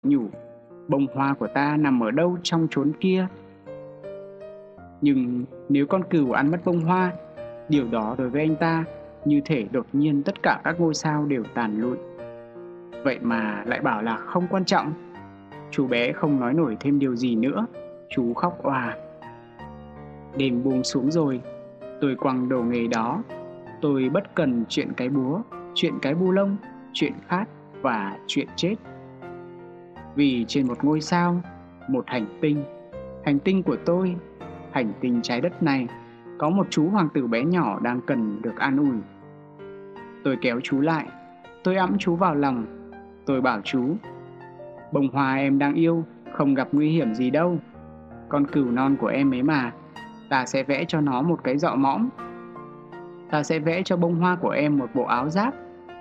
nhủ, bông hoa của ta nằm ở đâu trong chốn kia. Nhưng nếu con cừu ăn mất bông hoa, điều đó đối với anh ta như thể đột nhiên tất cả các ngôi sao đều tàn lụi. Vậy mà lại bảo là không quan trọng. Chú bé không nói nổi thêm điều gì nữa. Chú khóc òa. Đêm buông xuống rồi, tôi quăng đồ nghề đó. Tôi bất cần chuyện cái búa, chuyện cái bu lông, chuyện khát và chuyện chết. Vì trên một ngôi sao, một hành tinh của tôi, hành tinh trái đất này, có một chú hoàng tử bé nhỏ đang cần được an ủi. Tôi kéo chú lại, tôi ẵm chú vào lòng. Tôi bảo chú, bông hoa em đang yêu không gặp nguy hiểm gì đâu. Con cừu non của em ấy mà, ta sẽ vẽ cho nó một cái dọ mõm. Ta sẽ vẽ cho bông hoa của em một bộ áo giáp.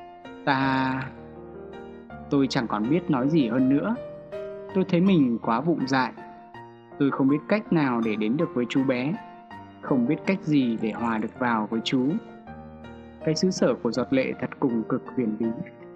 Tôi chẳng còn biết nói gì hơn nữa. Tôi thấy mình quá vụng dại. Tôi không biết cách nào để đến được với chú bé, không biết cách gì để hòa được vào với chú. Cái xứ sở của giọt lệ thật cùng cực huyền bí.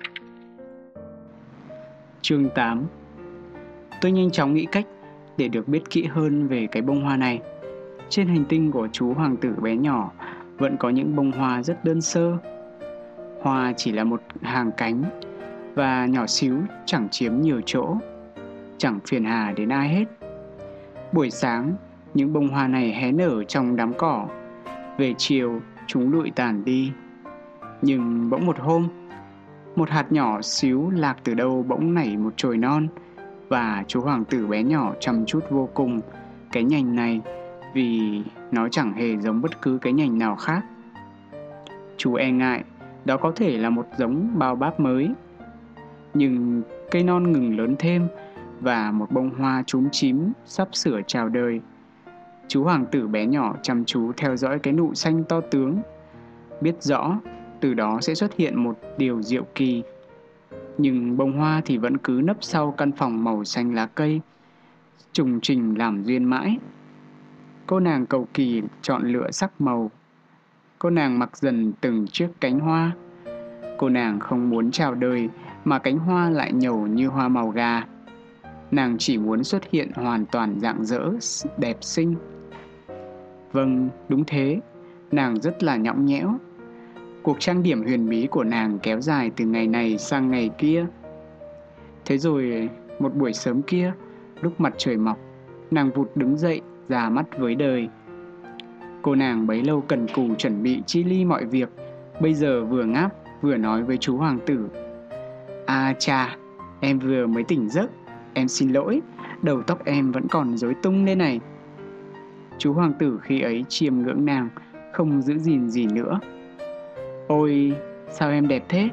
Chương 8. Tôi nhanh chóng nghĩ cách để được biết kỹ hơn về cái bông hoa này. Trên hành tinh của chú hoàng tử bé nhỏ vẫn có những bông hoa rất đơn sơ. Hoa chỉ là một hàng cánh và nhỏ xíu, chẳng chiếm nhiều chỗ, chẳng phiền hà đến ai hết. Buổi sáng, những bông hoa này hé nở trong đám cỏ. Về chiều, chúng lụi tàn đi. Nhưng bỗng một hôm, một hạt nhỏ xíu lạc từ đâu bỗng nảy một chồi non, và chú hoàng tử bé nhỏ chăm chút vô cùng cái nhành này, vì nó chẳng hề giống bất cứ cái nhành nào khác. Chú e ngại đó có thể là một giống bao báp mới. Nhưng cây non ngừng lớn thêm, và một bông hoa chúm chím sắp sửa chào đời. Chú hoàng tử bé nhỏ chăm chú theo dõi cái nụ xanh to tướng, biết rõ từ đó sẽ xuất hiện một điều diệu kỳ. Nhưng bông hoa thì vẫn cứ nấp sau căn phòng màu xanh lá cây, trùng trình làm duyên mãi. Cô nàng cầu kỳ chọn lựa sắc màu. Cô nàng mặc dần từng chiếc cánh hoa. Cô nàng không muốn chào đời mà cánh hoa lại nhầu như hoa màu gà. Nàng chỉ muốn xuất hiện hoàn toàn rạng rỡ, đẹp xinh. Vâng, đúng thế, nàng rất là nhõng nhẽo. Cuộc trang điểm huyền bí của nàng kéo dài từ ngày này sang ngày kia. Thế rồi, một buổi sớm kia, lúc mặt trời mọc, nàng vụt đứng dậy, ra mắt với đời. Cô nàng bấy lâu cần cù chuẩn bị chi ly mọi việc, bây giờ vừa ngáp vừa nói với chú hoàng tử. À chà, em vừa mới tỉnh giấc, em xin lỗi, đầu tóc em vẫn còn rối tung đây này. Chú hoàng tử khi ấy chiêm ngưỡng nàng, không giữ gìn gì nữa. Ôi, sao em đẹp thế?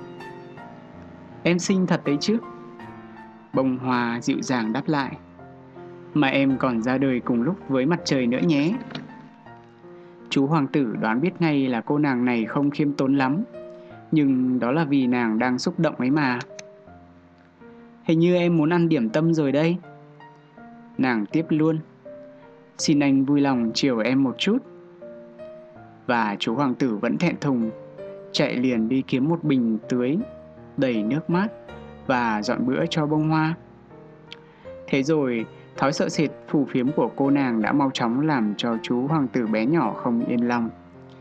Em xinh thật đấy chứ. Bông hoa dịu dàng đáp lại. Mà em còn ra đời cùng lúc với mặt trời nữa nhé. Chú hoàng tử đoán biết ngay là cô nàng này không khiêm tốn lắm, nhưng đó là vì nàng đang xúc động ấy mà. Hình như em muốn ăn điểm tâm rồi đây. Nàng tiếp luôn. Xin anh vui lòng chiều em một chút. Và chú hoàng tử vẫn thẹn thùng, chạy liền đi kiếm một bình tưới đầy nước mát và dọn bữa cho bông hoa. Thế rồi, thói sợ sệt phù phiếm của cô nàng đã mau chóng làm cho chú hoàng tử bé nhỏ không yên lòng.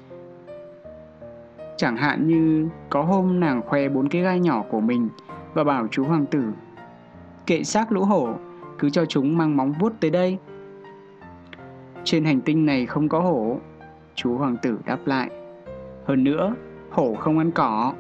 Chẳng hạn như có hôm nàng khoe 4 cái gai nhỏ của mình và bảo chú hoàng tử, kệ xác lũ hổ, cứ cho chúng mang móng vuốt tới đây. Trên hành tinh này không có hổ, chú hoàng tử đáp lại. Hơn nữa, hổ không ăn cỏ.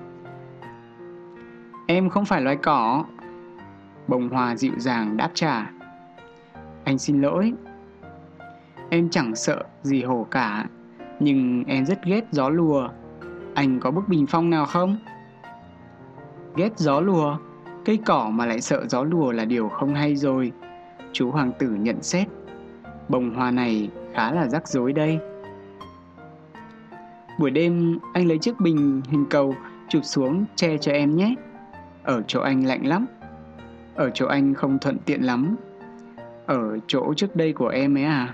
Em không phải loài cỏ. Bông hoa dịu dàng đáp trả. Anh xin lỗi. Em chẳng sợ gì hổ cả, nhưng em rất ghét gió lùa. Anh có bức bình phong nào không? Ghét gió lùa? Cây cỏ mà lại sợ gió lùa là điều không hay rồi. Chú hoàng tử nhận xét. Bông hoa này khá là rắc rối đây. Buổi đêm anh lấy chiếc bình hình cầu chụp xuống che cho em nhé. Ở chỗ anh lạnh lắm. Ở chỗ anh không thuận tiện lắm. Ở chỗ trước đây của em ấy à?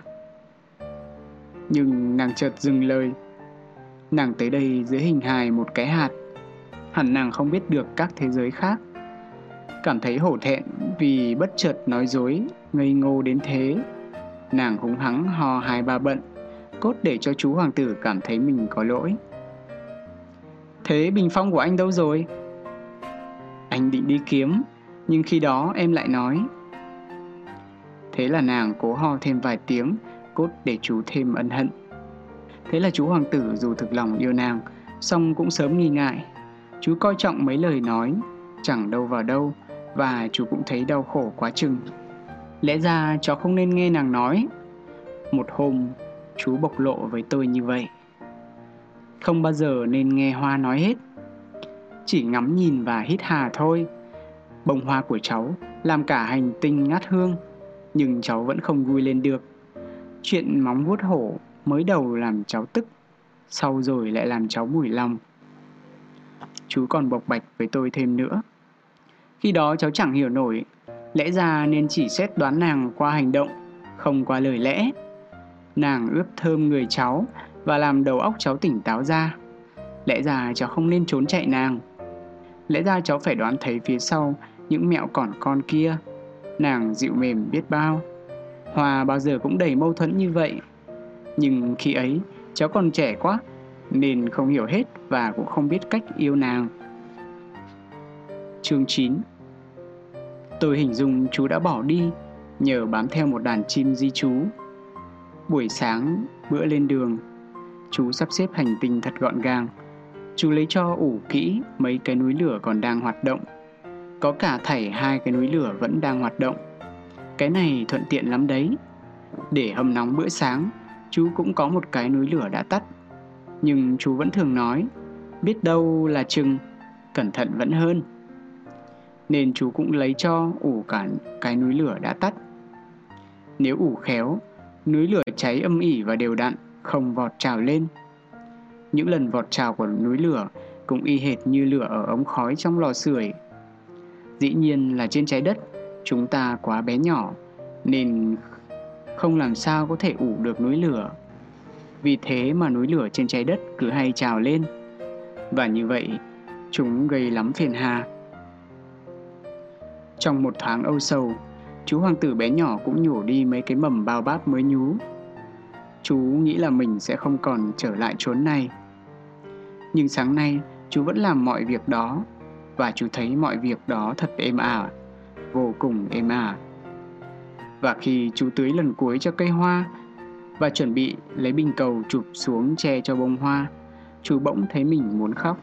Nhưng nàng chợt dừng lời. Nàng tới đây dưới hình hài một cái hạt. Hẳn nàng không biết được các thế giới khác. Cảm thấy hổ thẹn vì bất chợt nói dối ngây ngô đến thế. Nàng húng hắng ho 2-3 bận, cốt để cho chú hoàng tử cảm thấy mình có lỗi. Thế bình phong của anh đâu rồi? Anh định đi kiếm, nhưng khi đó em lại nói. Thế là nàng cố ho thêm vài tiếng, cốt để chú thêm ân hận. Thế là chú hoàng tử dù thực lòng yêu nàng, song cũng sớm nghi ngại. Chú coi trọng mấy lời nói, chẳng đâu vào đâu, và chú cũng thấy đau khổ quá chừng. Lẽ ra cháu không nên nghe nàng nói. Một hôm, chú bộc lộ với tôi như vậy. Không bao giờ nên nghe Hoa nói hết. Chỉ ngắm nhìn và hít hà thôi. Bông hoa của cháu làm cả hành tinh ngát hương, nhưng cháu vẫn không vui lên được. Chuyện móng vuốt hổ mới đầu làm cháu tức, sau rồi lại làm cháu mủi lòng. Chú còn bộc bạch với tôi thêm nữa. Khi đó cháu chẳng hiểu nổi, lẽ ra nên chỉ xét đoán nàng qua hành động, không qua lời lẽ. Nàng ướp thơm người cháu và làm đầu óc cháu tỉnh táo ra. Lẽ ra cháu không nên trốn chạy nàng. Lẽ ra cháu phải đoán thấy phía sau những mẹo còn con kia. Nàng dịu mềm biết bao. Hoa bao giờ cũng đầy mâu thuẫn như vậy. Nhưng khi ấy cháu còn trẻ quá, nên không hiểu hết và cũng không biết cách yêu nàng. Chương 9. Tôi hình dung chú đã bỏ đi nhờ bám theo một đàn chim di trú. Buổi sáng bữa lên đường, chú sắp xếp hành tinh thật gọn gàng. Chú lấy cho ủ kỹ mấy cái núi lửa còn đang hoạt động. Có cả thảy 2 cái núi lửa vẫn đang hoạt động. Cái này thuận tiện lắm đấy. Để hâm nóng bữa sáng, chú cũng có một cái núi lửa đã tắt. Nhưng chú vẫn thường nói, biết đâu là chừng, cẩn thận vẫn hơn. Nên chú cũng lấy cho ủ cả cái núi lửa đã tắt. Nếu ủ khéo, núi lửa cháy âm ỉ và đều đặn, không vọt trào lên. Những lần vọt trào của núi lửa cũng y hệt như lửa ở ống khói trong lò sưởi. Dĩ nhiên là trên trái đất chúng ta quá bé nhỏ, nên không làm sao có thể ủ được núi lửa. Vì thế mà núi lửa trên trái đất cứ hay trào lên. Và như vậy, chúng gây lắm phiền hà. Trong một tháng âu sầu, chú hoàng tử bé nhỏ cũng nhổ đi mấy cái mầm bao báp mới nhú. Chú nghĩ là mình sẽ không còn trở lại chốn này. Nhưng sáng nay, chú vẫn làm mọi việc đó. Và chú thấy mọi việc đó thật êm ả, vô cùng êm ả. Và khi chú tưới lần cuối cho cây hoa và chuẩn bị lấy bình cầu chụp xuống che cho bông hoa, chú bỗng thấy mình muốn khóc.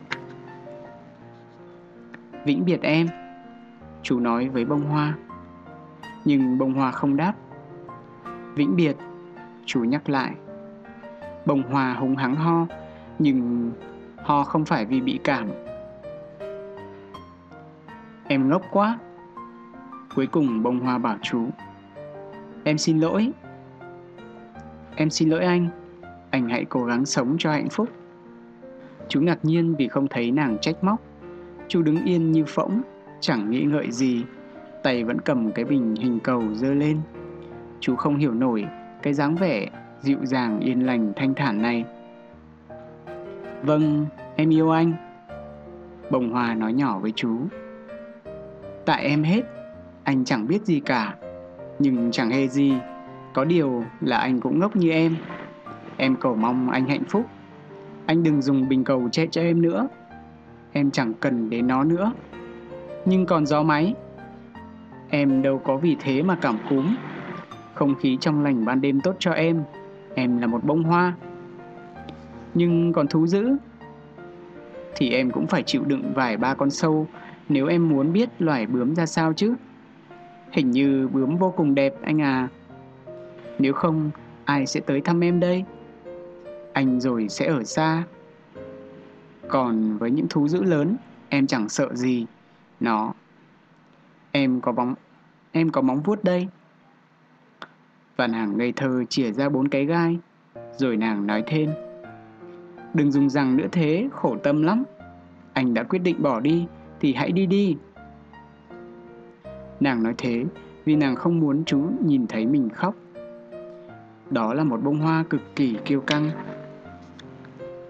Vĩnh biệt em, chú nói với bông hoa. Nhưng bông hoa không đáp. Vĩnh biệt, chú nhắc lại. Bông hoa húng hắng ho, nhưng ho không phải vì bị cảm. Em ngốc quá. Cuối cùng bông hoa bảo chú. Em xin lỗi. Em xin lỗi anh hãy cố gắng sống cho hạnh phúc. Chú ngạc nhiên vì không thấy nàng trách móc. Chú đứng yên như phỗng, chẳng nghĩ ngợi gì, tay vẫn cầm cái bình hình cầu giơ lên. Chú không hiểu nổi cái dáng vẻ dịu dàng yên lành thanh thản này. Vâng, em yêu anh. Bông hoa nói nhỏ với chú. Tại em hết, anh chẳng biết gì cả. Nhưng chẳng hề gì, có điều là anh cũng ngốc như em. Em cầu mong anh hạnh phúc. Anh đừng dùng bình cầu che cho em nữa. Em chẳng cần đến nó nữa. Nhưng còn gió máy, em đâu có vì thế mà cảm cúm. Không khí trong lành ban đêm tốt cho em là một bông hoa. Nhưng còn thú dữ thì em cũng phải chịu đựng vài ba con sâu nếu em muốn biết loài bướm ra sao chứ. Hình như bướm vô cùng đẹp anh à. Nếu không, ai sẽ tới thăm em đây? Anh rồi sẽ ở xa. Còn với những thú dữ lớn, em chẳng sợ gì nó. Em có móng vuốt đây. Và nàng ngây thơ chìa ra 4 cái gai. Rồi nàng nói thêm. Đừng dùng rằng nữa thế, khổ tâm lắm. Anh đã quyết định bỏ đi thì hãy đi đi. Nàng nói thế vì nàng không muốn chú nhìn thấy mình khóc. Đó là một bông hoa cực kỳ kiêu căng.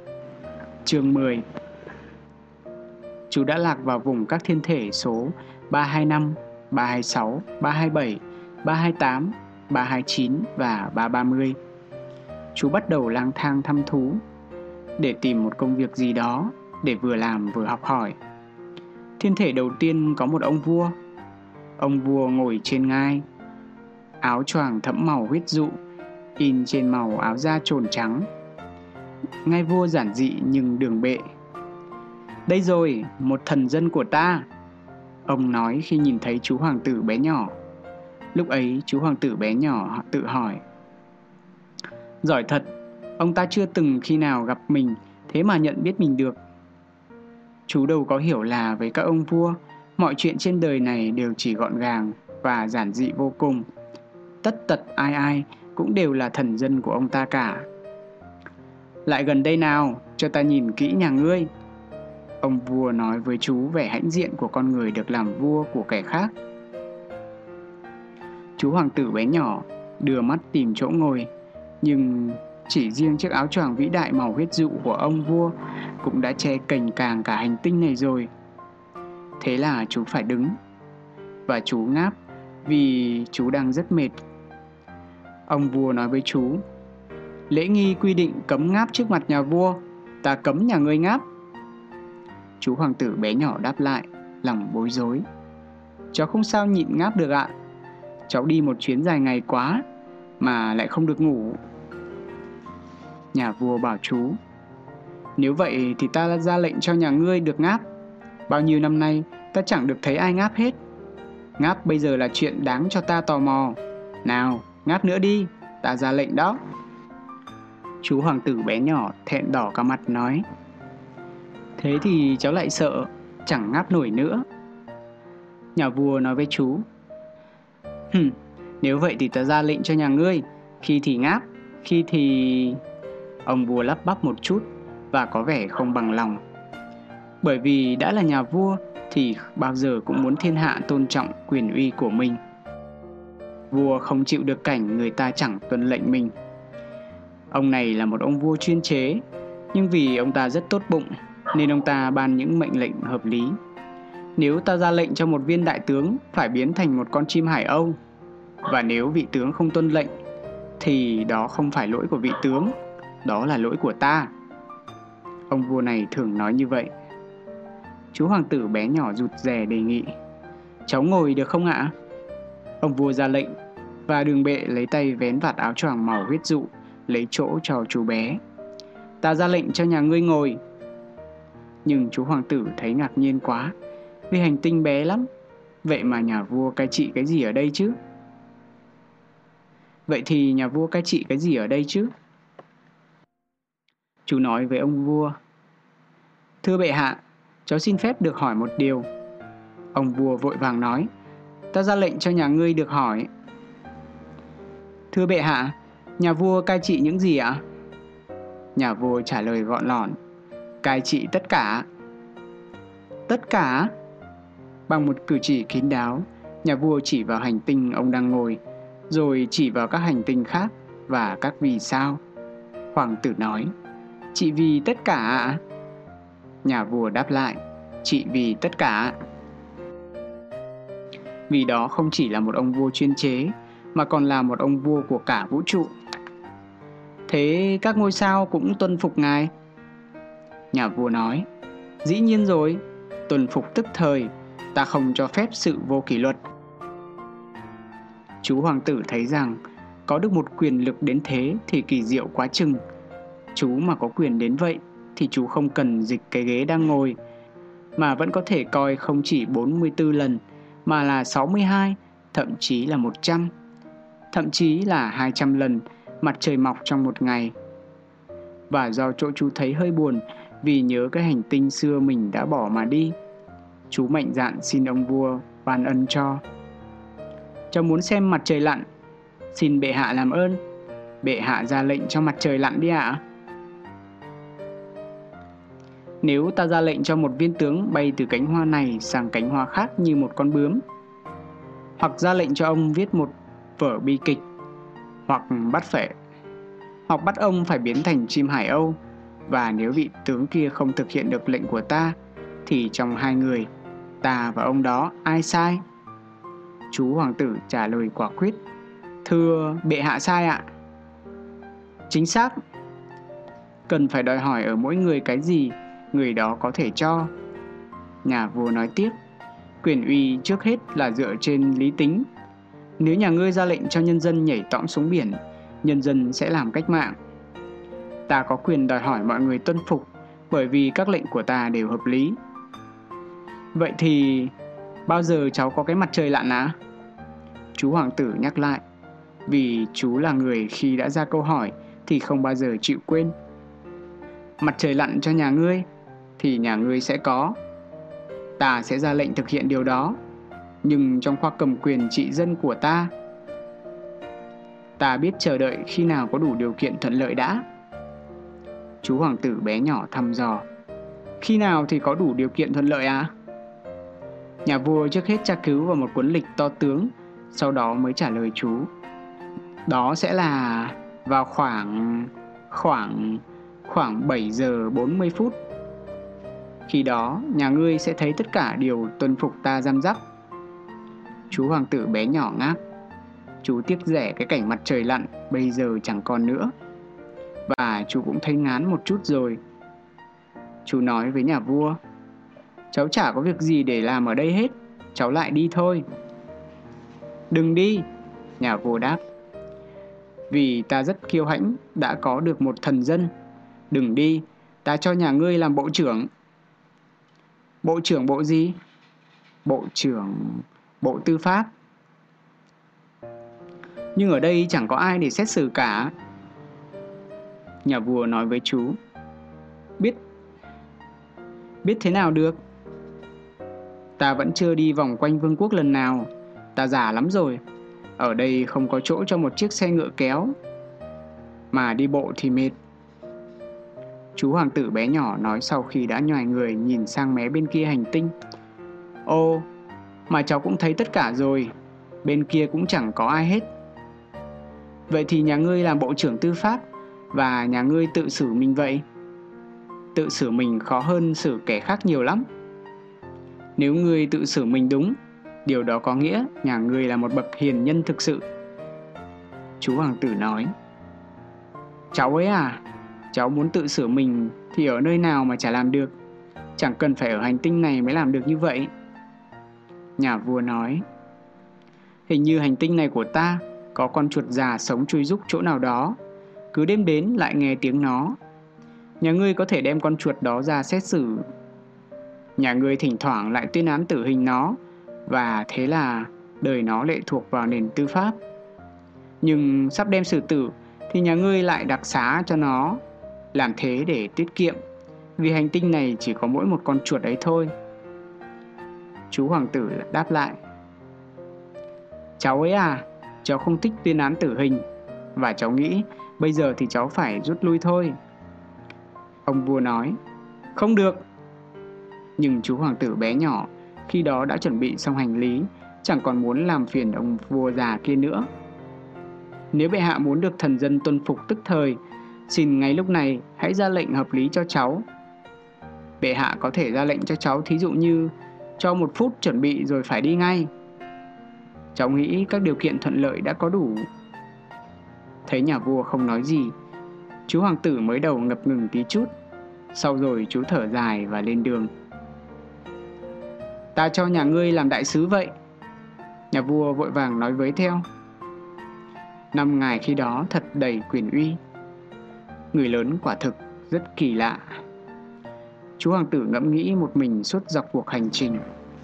Chương 10. Chú đã lạc vào vùng các thiên thể số 325, 326, 327, 328, 329 và 330. Chú bắt đầu lang thang thăm thú để tìm một công việc gì đó để vừa làm vừa học hỏi. Thiên thể đầu tiên có một ông vua. Ông vua ngồi trên ngai, áo choàng thẫm màu huyết dụ in trên màu áo da trồn trắng. Ngai vua giản dị nhưng đường bệ. Đây rồi, một thần dân của ta, ông nói khi nhìn thấy chú hoàng tử bé nhỏ. Lúc ấy chú hoàng tử bé nhỏ tự hỏi: giỏi thật, ông ta chưa từng khi nào gặp mình, thế mà nhận biết mình được. Chú đâu có hiểu là với các ông vua, mọi chuyện trên đời này đều chỉ gọn gàng và giản dị vô cùng. Tất tật ai ai cũng đều là thần dân của ông ta cả. Lại gần đây nào, cho ta nhìn kỹ nhà ngươi. Ông vua nói với chú vẻ hãnh diện của con người được làm vua của kẻ khác. Chú hoàng tử bé nhỏ đưa mắt tìm chỗ ngồi, nhưng chỉ riêng chiếc áo choàng vĩ đại màu huyết dụ của ông vua cũng đã che cành càng cả hành tinh này rồi. Thế là chú phải đứng, và chú ngáp vì chú đang rất mệt. Ông vua nói với chú: lễ nghi quy định cấm ngáp trước mặt nhà vua, ta cấm nhà ngươi ngáp. Chú hoàng tử bé nhỏ đáp lại, lòng bối rối: cháu không sao nhịn ngáp được ạ. Cháu đi một chuyến dài ngày quá mà lại không được ngủ. Nhà vua bảo chú: nếu vậy thì ta ra lệnh cho nhà ngươi được ngáp. Bao nhiêu năm nay ta chẳng được thấy ai ngáp hết. Ngáp bây giờ là chuyện đáng cho ta tò mò. Nào, ngáp nữa đi, ta ra lệnh đó. Chú hoàng tử bé nhỏ thẹn đỏ cả mặt nói: thế thì cháu lại sợ, chẳng ngáp nổi nữa. Nhà vua nói với chú: nếu vậy thì ta ra lệnh cho nhà ngươi, khi thì ngáp, khi thì... Ông vua lắp bắp một chút và có vẻ không bằng lòng. Bởi vì đã là nhà vua thì bao giờ cũng muốn thiên hạ tôn trọng quyền uy của mình. Vua không chịu được cảnh người ta chẳng tuân lệnh mình. Ông này là một ông vua chuyên chế, nhưng vì ông ta rất tốt bụng nên ông ta ban những mệnh lệnh hợp lý. Nếu ta ra lệnh cho một viên đại tướng phải biến thành một con chim hải âu, và nếu vị tướng không tuân lệnh, thì đó không phải lỗi của vị tướng, đó là lỗi của ta. Ông vua này thường nói như vậy. Chú hoàng tử bé nhỏ rụt rè đề nghị: cháu ngồi được không ạ? Ông vua ra lệnh, và đường bệ lấy tay vén vạt áo choàng màu huyết dụ, lấy chỗ cho chú bé. Ta ra lệnh cho nhà ngươi ngồi. Nhưng chú hoàng tử thấy ngạc nhiên quá, vì hành tinh bé lắm. Vậy mà nhà vua cai trị cái gì ở đây chứ? Chú nói với ông vua: thưa bệ hạ, cháu xin phép được hỏi một điều. Ông vua vội vàng nói: ta ra lệnh cho nhà ngươi được hỏi. Thưa bệ hạ, nhà vua cai trị những gì ạ? Nhà vua trả lời gọn lỏn: cai trị tất cả. Tất cả? Bằng một cử chỉ kín đáo, nhà vua chỉ vào hành tinh ông đang ngồi, rồi chỉ vào các hành tinh khác và các vì sao. Hoàng tử nói: chị vì tất cả ạ? Nhà vua đáp lại: chị vì tất cả. Vì đó không chỉ là một ông vua chuyên chế, mà còn là một ông vua của cả vũ trụ. Thế các ngôi sao cũng tuân phục ngài? Nhà vua nói: dĩ nhiên rồi, tuân phục tức thời, ta không cho phép sự vô kỷ luật. Chú hoàng tử thấy rằng có được một quyền lực đến thế thì kỳ diệu quá chừng. Chú mà có quyền đến vậy thì chú không cần dịch cái ghế đang ngồi, mà vẫn có thể coi không chỉ 44 lần mà là 62, thậm chí là 100, thậm chí là 200 lần mặt trời mọc trong một ngày. Và do chỗ chú thấy hơi buồn vì nhớ cái hành tinh xưa mình đã bỏ mà đi, chú mạnh dạn xin ông vua ban ân cho. Cháu muốn xem mặt trời lặn, xin bệ hạ làm ơn, bệ hạ ra lệnh cho mặt trời lặn đi ạ. Nếu ta ra lệnh cho một viên tướng bay từ cánh hoa này sang cánh hoa khác như một con bướm, hoặc ra lệnh cho ông viết một vở bi kịch, hoặc bắt ông phải biến thành chim hải âu, và nếu vị tướng kia không thực hiện được lệnh của ta, thì trong hai người, Ta và ông đó ai sai? Chú hoàng tử trả lời quả quyết. Thưa bệ hạ sai ạ. Chính xác. Cần phải đòi hỏi ở mỗi người cái gì người đó có thể cho. Nhà vua nói tiếp. Quyền uy trước hết là dựa trên lý tính. Nếu nhà ngươi ra lệnh cho nhân dân nhảy tõm xuống biển, nhân dân sẽ làm cách mạng. Ta có quyền đòi hỏi mọi người tuân phục, bởi vì các lệnh của ta đều hợp lý. Vậy thì bao giờ cháu có cái mặt trời lặn á? Chú hoàng tử nhắc lại. Vì chú là người khi đã ra câu hỏi thì không bao giờ chịu quên. Mặt trời lặn cho nhà ngươi thì nhà ngươi sẽ có. Ta sẽ ra lệnh thực hiện điều đó, nhưng trong khoa cầm quyền trị dân của ta. Ta biết chờ đợi khi nào có đủ điều kiện thuận lợi đã. Chú hoàng tử bé nhỏ thăm dò. Khi nào thì có đủ điều kiện thuận lợi à? Nhà vua trước hết tra cứu vào một cuốn lịch to tướng, sau đó mới trả lời chú. Đó sẽ là vào khoảng 7 giờ 40 phút. Khi đó, nhà ngươi sẽ thấy tất cả đều tuân phục ta răm rắp. Chú hoàng tử bé nhỏ ngáp. Chú tiếc rẻ cái cảnh mặt trời lặn bây giờ chẳng còn nữa. Và chú cũng thấy ngán một chút rồi. Chú nói với nhà vua. Cháu chả có việc gì để làm ở đây hết. Cháu lại đi thôi. Đừng đi, nhà vua đáp. Vì ta rất kiêu hãnh, đã có được một thần dân. Đừng đi, ta cho nhà ngươi làm bộ trưởng. Bộ trưởng bộ gì? Bộ trưởng Bộ Tư pháp. Nhưng ở đây chẳng có ai để xét xử cả. Nhà vua nói với chú. Biết thế nào được? Ta vẫn chưa đi vòng quanh vương quốc lần nào. Ta già lắm rồi. Ở đây không có chỗ cho một chiếc xe ngựa kéo. Mà đi bộ thì mệt. Chú hoàng tử bé nhỏ nói sau khi đã nhoài người nhìn sang mé bên kia hành tinh. Ô, mà cháu cũng thấy tất cả rồi. Bên kia cũng chẳng có ai hết. Vậy thì nhà ngươi làm bộ trưởng tư pháp, và nhà ngươi tự xử mình vậy? Tự xử mình khó hơn xử kẻ khác nhiều lắm. Nếu ngươi tự xử mình đúng, điều đó có nghĩa nhà ngươi là một bậc hiền nhân thực sự. Chú hoàng tử nói. Cháu ấy à, cháu muốn tự xử mình thì ở nơi nào mà chả làm được. Chẳng cần phải ở hành tinh này mới làm được như vậy. Nhà vua nói. Hình như hành tinh này của ta có con chuột già sống chui rúc chỗ nào đó. Cứ đêm đến lại nghe tiếng nó. Nhà ngươi có thể đem con chuột đó ra xét xử. Nhà ngươi thỉnh thoảng lại tuyên án tử hình nó. Và thế là đời nó lệ thuộc vào nền tư pháp. Nhưng sắp đem xử tử thì nhà ngươi lại đặc xá cho nó. Làm thế để tiết kiệm, vì hành tinh này chỉ có mỗi một con chuột ấy thôi. Chú hoàng tử đáp lại. Cháu ấy à, cháu không thích tuyên án tử hình. Và cháu nghĩ bây giờ thì cháu phải rút lui thôi. Ông vua nói. Không được. Nhưng chú hoàng tử bé nhỏ khi đó đã chuẩn bị xong hành lý, chẳng còn muốn làm phiền ông vua già kia nữa. Nếu bệ hạ muốn được thần dân tuân phục tức thời, xin ngay lúc này hãy ra lệnh hợp lý cho cháu. Bệ hạ có thể ra lệnh cho cháu thí dụ như cho 1 phút chuẩn bị rồi phải đi ngay. Cháu nghĩ các điều kiện thuận lợi đã có đủ. Thấy nhà vua không nói gì, chú hoàng tử mới đầu ngập ngừng tí chút. Sau rồi chú thở dài và lên đường. Ta cho nhà ngươi làm đại sứ vậy. Nhà vua vội vàng nói với theo. Năm ngài khi đó thật đầy quyền uy. Người lớn quả thực rất kỳ lạ. Chú hoàng tử ngẫm nghĩ một mình suốt dọc cuộc hành trình.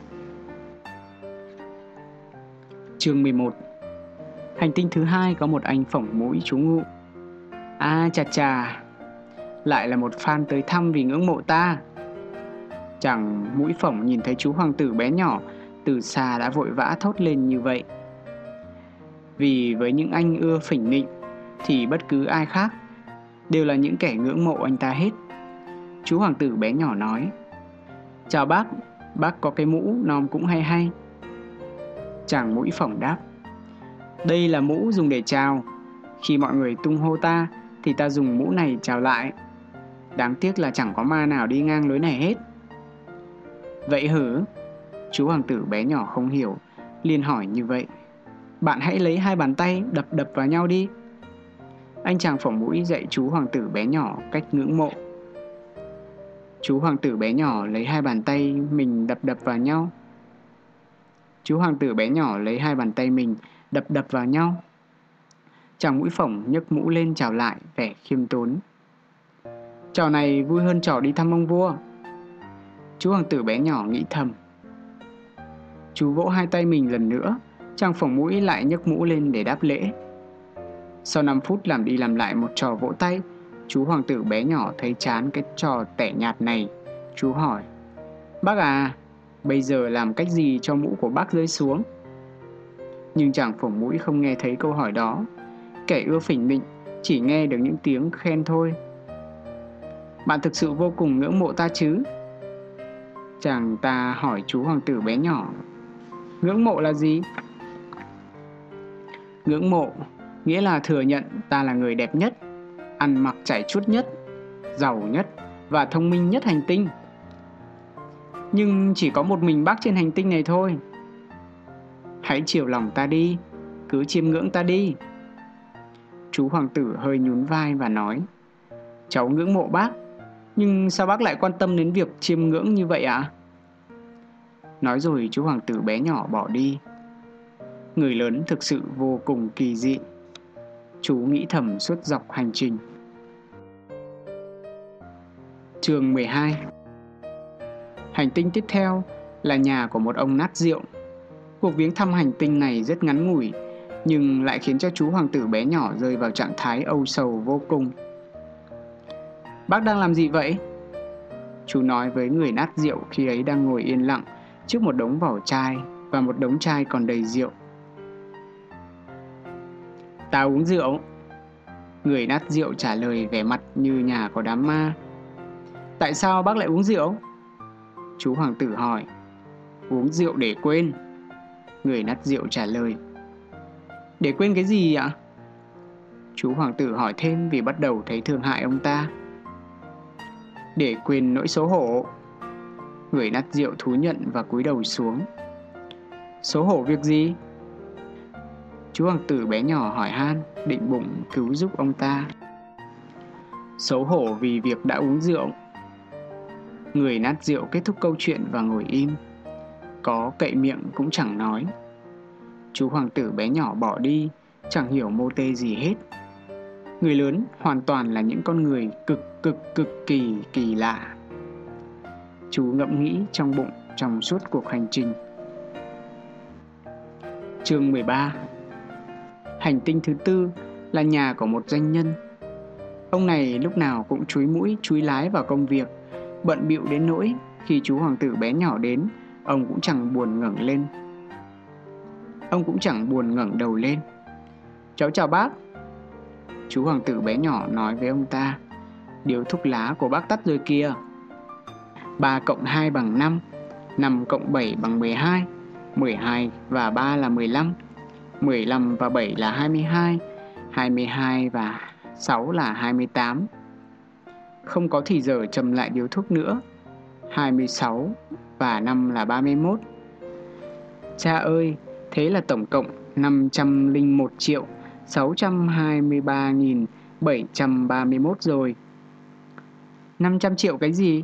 Chương 11. Hành tinh thứ 2 có một anh phỏng mũi trú ngụ. À chà chà, lại là một fan tới thăm vì ngưỡng mộ ta. Chẳng mũi phỏng nhìn thấy chú hoàng tử bé nhỏ từ xa đã vội vã thốt lên như vậy. Vì với những anh ưa phỉnh nịnh thì bất cứ ai khác đều là những kẻ ngưỡng mộ anh ta hết. Chú hoàng tử bé nhỏ nói. Chào bác có cái mũ nom cũng hay hay. Chàng mũi phỏng đáp. Đây là mũ dùng để chào. Khi mọi người tung hô ta thì ta dùng mũ này chào lại. Đáng tiếc là chẳng có ma nào đi ngang lối này hết. Vậy hử? Chú hoàng tử bé nhỏ không hiểu, liền hỏi như vậy. Bạn hãy lấy 2 bàn tay đập đập vào nhau đi. Anh chàng phỏng mũi dạy chú hoàng tử bé nhỏ cách ngưỡng mộ. Chú hoàng tử bé nhỏ lấy 2 bàn tay mình đập đập vào nhau. Chú hoàng tử bé nhỏ lấy 2 bàn tay mình đập đập vào nhau. Chàng mũi phỏng nhấc mũ lên chào lại vẻ khiêm tốn. Trò này vui hơn trò đi thăm ông vua. Chú hoàng tử bé nhỏ nghĩ thầm. Chú vỗ 2 tay mình lần nữa. Chàng phỏng mũi lại nhấc mũ lên để đáp lễ. Sau 5 phút làm đi làm lại một trò vỗ tay, chú hoàng tử bé nhỏ thấy chán cái trò tẻ nhạt này. Chú hỏi, bác à, bây giờ làm cách gì cho mũ của bác rơi xuống? Nhưng chàng phỏng mũi không nghe thấy câu hỏi đó. Kẻ ưa phỉnh mịnh chỉ nghe được những tiếng khen thôi. Bạn thực sự vô cùng ngưỡng mộ ta chứ? Chàng ta hỏi chú hoàng tử bé nhỏ. Ngưỡng mộ là gì? Ngưỡng mộ nghĩa là thừa nhận ta là người đẹp nhất, ăn mặc chải chuốt nhất, giàu nhất và thông minh nhất hành tinh. Nhưng chỉ có một mình bác trên hành tinh này thôi. Hãy chiều lòng ta đi, cứ chiêm ngưỡng ta đi. Chú hoàng tử hơi nhún vai và nói, cháu ngưỡng mộ bác, nhưng sao bác lại quan tâm đến việc chiêm ngưỡng như vậy ạ? Nói rồi chú hoàng tử bé nhỏ bỏ đi. Người lớn thực sự vô cùng kỳ dị. Chú nghĩ thầm suốt dọc hành trình. Chương 12. Hành tinh tiếp theo là nhà của một ông nát rượu. Cuộc viếng thăm hành tinh này rất ngắn ngủi, nhưng lại khiến cho chú hoàng tử bé nhỏ rơi vào trạng thái âu sầu vô cùng. Bác đang làm gì vậy? Chú nói với người nát rượu khi ấy đang ngồi yên lặng trước một đống vỏ chai và một đống chai còn đầy rượu. Ta uống rượu. Người nát rượu trả lời vẻ mặt như nhà có đám ma. Tại sao bác lại uống rượu? Chú hoàng tử hỏi. Uống rượu để quên. Người nát rượu trả lời. Để quên cái gì ạ? Chú hoàng tử hỏi thêm vì bắt đầu thấy thương hại ông ta. Để quên nỗi xấu hổ. Người nát rượu thú nhận và cúi đầu xuống. Xấu hổ việc gì? Chú hoàng tử bé nhỏ hỏi han, định bụng cứu giúp ông ta. Xấu hổ vì việc đã uống rượu. Người nát rượu kết thúc câu chuyện và ngồi im. Có cậy miệng cũng chẳng nói. Chú hoàng tử bé nhỏ bỏ đi, chẳng hiểu mô tê gì hết. Người lớn hoàn toàn là những con người cực kỳ lạ. Chú ngẫm nghĩ trong bụng trong suốt cuộc hành trình. Chương 13. Hành tinh thứ tư là nhà của một doanh nhân. Ông này lúc nào cũng chúi mũi chúi lái vào công việc, bận bịu đến nỗi khi chú hoàng tử bé nhỏ đến, ông cũng chẳng buồn ngẩng đầu lên. Cháu chào bác. Chú hoàng tử bé nhỏ nói với ông ta. Điếu thuốc lá của bác tắt rồi kìa. 3 cộng 2 bằng 5, 5 cộng 7 bằng 12, 12 và 3 là 15, 15 và 7 là 22, 22 và 6 là 28. Không có thì giờ châm lại điếu thuốc nữa. 26 và 5 là 31. Cha ơi, thế là tổng cộng 501.623.731 rồi. 500 triệu cái gì?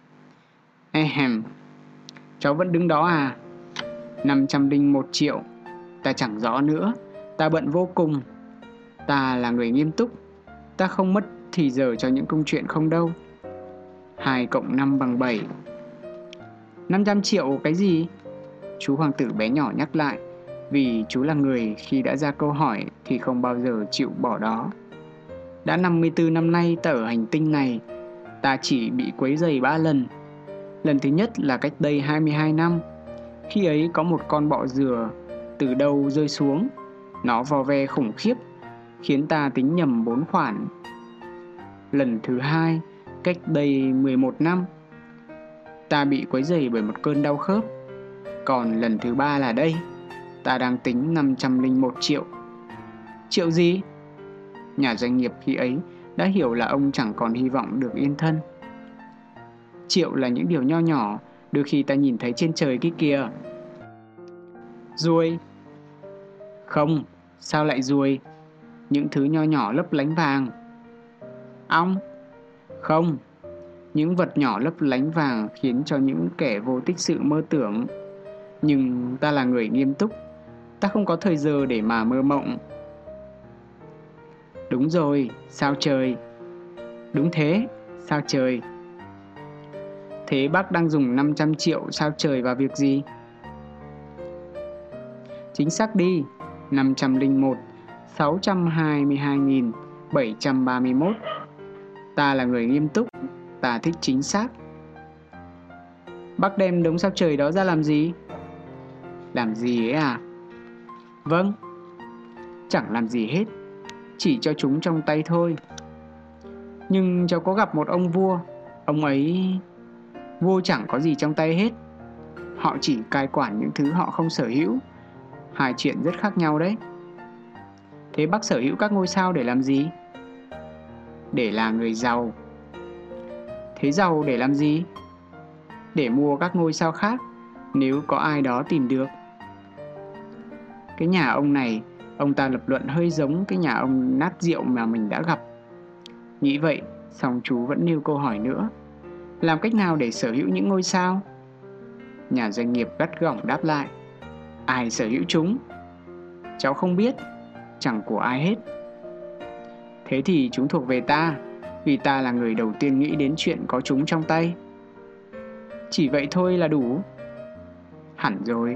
Cháu vẫn đứng đó à? 501 triệu. Ta chẳng rõ nữa. Ta bận vô cùng. Ta là người nghiêm túc. Ta không mất thì giờ cho những công chuyện không đâu. 2 cộng 5 bằng 7. 500 triệu cái gì? Chú hoàng tử bé nhỏ nhắc lại, vì chú là người khi đã ra câu hỏi thì không bao giờ chịu bỏ đó. Đã 54 năm nay ta ở hành tinh này, ta chỉ bị quấy rầy 3 lần. Lần thứ nhất là cách đây 22 năm. Khi ấy có một con bọ dừa từ đâu rơi xuống. Nó vò ve khủng khiếp, khiến ta tính nhầm 4 khoản. Lần thứ hai, cách đây 11 năm, ta bị quấy rầy bởi một cơn đau khớp. Còn lần thứ 3 là đây, ta đang tính 501 triệu. Triệu gì? Nhà doanh nghiệp khi ấy đã hiểu là ông chẳng còn hy vọng được yên thân. Triệu là những điều nho nhỏ, Đôi khi ta nhìn thấy trên trời kia kìa. Ruồi? Không, sao lại ruồi? Những thứ nho nhỏ lấp lánh vàng. Ong? Không, những vật nhỏ lấp lánh vàng khiến cho những kẻ vô tích sự mơ tưởng. Nhưng ta là người nghiêm túc, ta không có thời giờ để mà mơ mộng. Đúng rồi, sao trời? Đúng thế, sao trời? Thế bác đang dùng 500 triệu sao trời vào việc gì? Chính xác đi, 501, 622.731. Ta là người nghiêm túc, ta thích chính xác. Bác đem đống sao trời đó ra làm gì? Làm gì ấy à? Vâng, chẳng làm gì hết, chỉ cho chúng trong tay thôi. Nhưng cháu có gặp một ông vua, ông ấy... Vua chẳng có gì trong tay hết. Họ chỉ cai quản những thứ họ không sở hữu. Hai chuyện rất khác nhau đấy. Thế bác sở hữu các ngôi sao để làm gì? Để là người giàu. Thế giàu để làm gì? Để mua các ngôi sao khác, nếu có ai đó tìm được. Cái nhà ông này, ông ta lập luận hơi giống cái nhà ông nát rượu mà mình đã gặp. Nghĩ vậy, xong chú vẫn nêu câu hỏi nữa. Làm cách nào để sở hữu những ngôi sao? Nhà doanh nghiệp gắt gỏng đáp lại. Ai sở hữu chúng? Cháu không biết, chẳng của ai hết. Thế thì chúng thuộc về ta, vì ta là người đầu tiên nghĩ đến chuyện có chúng trong tay. Chỉ vậy thôi là đủ? Hẳn rồi.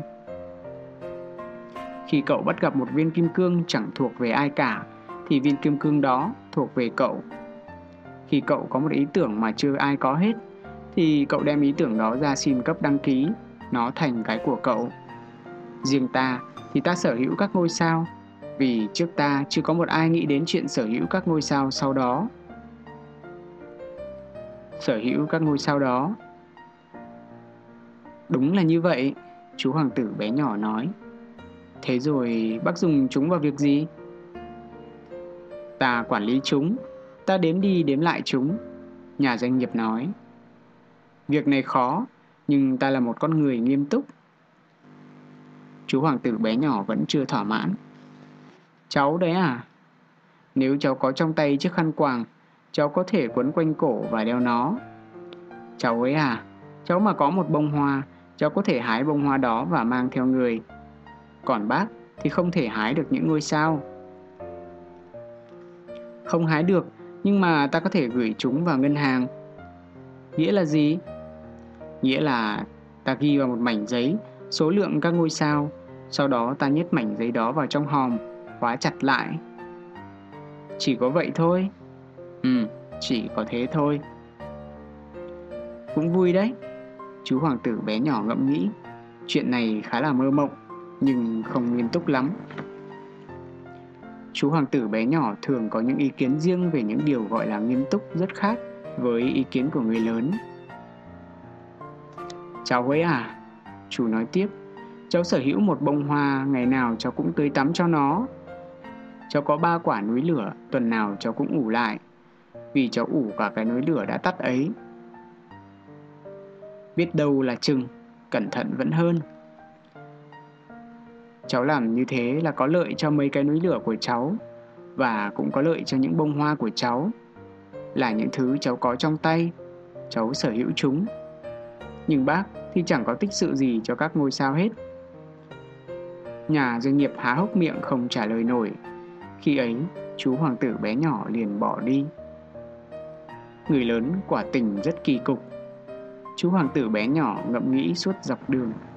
Khi cậu bắt gặp một viên kim cương chẳng thuộc về ai cả, thì viên kim cương đó thuộc về cậu. Khi cậu có một ý tưởng mà chưa ai có hết, thì cậu đem ý tưởng đó ra xin cấp đăng ký, nó thành cái của cậu. Riêng ta thì ta sở hữu các ngôi sao, vì trước ta chưa có một ai nghĩ đến chuyện sở hữu các ngôi sao sau đó. Sở hữu các ngôi sao đó? Đúng là như vậy, chú hoàng tử bé nhỏ nói. Thế rồi bác dùng chúng vào việc gì? Ta quản lý chúng, ta đếm đi đếm lại chúng, nhà doanh nghiệp nói. Việc này khó, nhưng ta là một con người nghiêm túc. Chú hoàng tử bé nhỏ vẫn chưa thỏa mãn. Cháu đấy à? Nếu cháu có trong tay chiếc khăn quàng, cháu có thể quấn quanh cổ và đeo nó. Cháu ấy à? Cháu mà có một bông hoa, cháu có thể hái bông hoa đó và mang theo người. Còn bác thì không thể hái được những ngôi sao. Không hái được, nhưng mà ta có thể gửi chúng vào ngân hàng. Nghĩa là gì? Nghĩa là ta ghi vào một mảnh giấy số lượng các ngôi sao, sau đó ta nhét mảnh giấy đó vào trong hòm, khóa chặt lại. Chỉ có vậy thôi? Chỉ có thế thôi. Cũng vui đấy. Chú hoàng tử bé nhỏ ngẫm nghĩ. Chuyện này khá là mơ mộng, nhưng không nghiêm túc lắm. Chú hoàng tử bé nhỏ thường có những ý kiến riêng về những điều gọi là nghiêm túc rất khác với ý kiến của người lớn. Cháu ấy à? Chú nói tiếp. Cháu sở hữu một bông hoa, ngày nào cháu cũng tưới tắm cho nó. Cháu có 3 quả núi lửa, tuần nào cháu cũng ủ lại, vì cháu ủ cả cái núi lửa đã tắt ấy. Biết đâu là chừng, cẩn thận vẫn hơn. Cháu làm như thế là có lợi cho mấy cái núi lửa của cháu, và cũng có lợi cho những bông hoa của cháu. Là những thứ cháu có trong tay, cháu sở hữu chúng. Nhưng bác thì chẳng có tích sự gì cho các ngôi sao hết. Nhà doanh nghiệp há hốc miệng không trả lời nổi. Khi ấy, chú hoàng tử bé nhỏ liền bỏ đi. Người lớn quả tình rất kỳ cục. Chú hoàng tử bé nhỏ ngẫm nghĩ suốt dọc đường.